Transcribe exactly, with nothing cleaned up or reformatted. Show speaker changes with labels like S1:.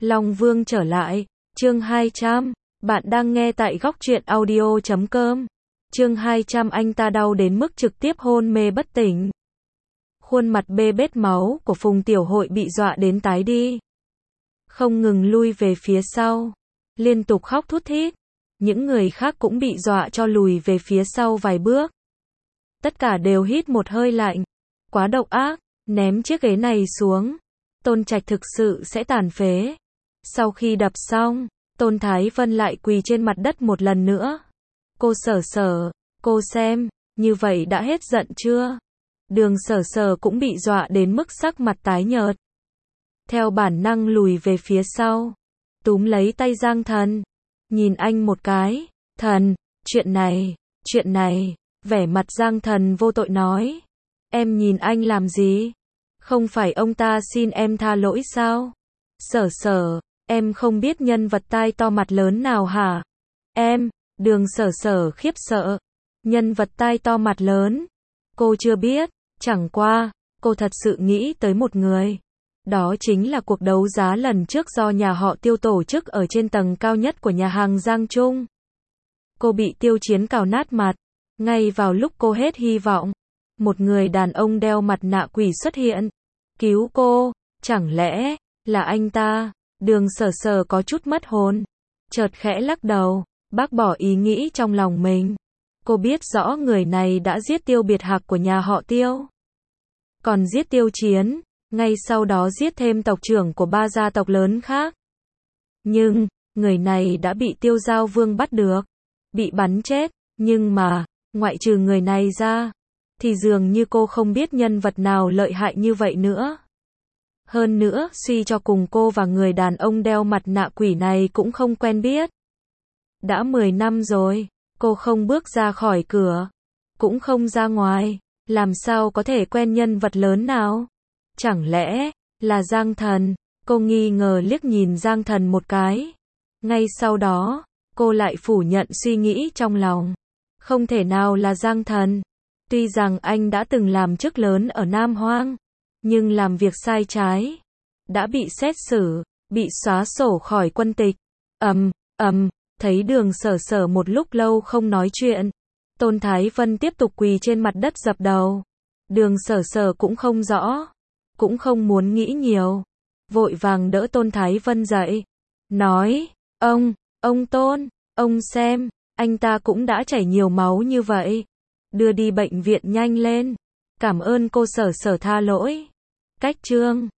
S1: Long Vương trở lại, chương hai trăm, bạn đang nghe tại góc truyện audio chấm com. Chương hai trăm anh ta đau đến mức trực tiếp hôn mê bất tỉnh. Khuôn mặt bê bết máu của Phùng Tiểu Hội bị dọa đến tái đi. Không ngừng lui về phía sau, liên tục khóc thút thít. Những người khác cũng bị dọa cho lùi về phía sau vài bước. Tất cả đều hít một hơi lạnh. Quá độc ác, ném chiếc ghế này xuống. Tôn Trạch thực sự sẽ tàn phế. Sau khi đập xong, Tôn Thái Vân lại quỳ trên mặt đất một lần nữa. Cô Sở Sở, cô xem, như vậy đã hết giận chưa? Đường Sở Sở cũng bị dọa đến mức sắc mặt tái nhợt. Theo bản năng lùi về phía sau, túm lấy tay Giang Thần, nhìn anh một cái. Thần, chuyện này, chuyện này, vẻ mặt Giang Thần vô tội nói. Em nhìn anh làm gì? Không phải ông ta xin em tha lỗi sao? Sở Sở, em không biết nhân vật tai to mặt lớn nào hả? Em, Đường Sở Sở khiếp sợ. Nhân vật tai to mặt lớn? Cô chưa biết, chẳng qua, cô thật sự nghĩ tới một người. Đó chính là cuộc đấu giá lần trước do nhà họ Tiêu tổ chức ở trên tầng cao nhất của nhà hàng Giang Trung. Cô bị Tiêu Chiến cào nát mặt. Ngay vào lúc cô hết hy vọng, một người đàn ông đeo mặt nạ quỷ xuất hiện. Cứu cô, chẳng lẽ là anh ta? Đường Sở Sở có chút mất hồn. Chợt khẽ lắc đầu, bác bỏ ý nghĩ trong lòng mình. Cô biết rõ người này đã giết Tiêu Biệt Hạc của nhà họ Tiêu. Còn giết Tiêu Chiến, ngay sau đó giết thêm tộc trưởng của ba gia tộc lớn khác. Nhưng, người này đã bị Tiêu Giao Vương bắt được. Bị bắn chết, nhưng mà, ngoại trừ người này ra, thì dường như cô không biết nhân vật nào lợi hại như vậy nữa. Hơn nữa, suy cho cùng cô và người đàn ông đeo mặt nạ quỷ này cũng không quen biết. Đã mười năm rồi, cô không bước ra khỏi cửa, cũng không ra ngoài, làm sao có thể quen nhân vật lớn nào? Chẳng lẽ là Giang Thần? Cô nghi ngờ liếc nhìn Giang Thần một cái. Ngay sau đó, cô lại phủ nhận suy nghĩ trong lòng. Không thể nào là Giang Thần. Tuy rằng anh đã từng làm chức lớn ở Nam Hoang, nhưng làm việc sai trái, đã bị xét xử, bị xóa sổ khỏi quân tịch. Ầm, ầm, thấy Đường Sở Sở một lúc lâu không nói chuyện. Tôn Thái Vân tiếp tục quỳ trên mặt đất dập đầu. Đường Sở Sở cũng không rõ, cũng không muốn nghĩ nhiều. Vội vàng đỡ Tôn Thái Vân dậy. Nói, ông, ông Tôn, ông xem, anh ta cũng đã chảy nhiều máu như vậy. Đưa đi bệnh viện nhanh lên. Cảm ơn cô Sở Sở tha lỗi. Cách chương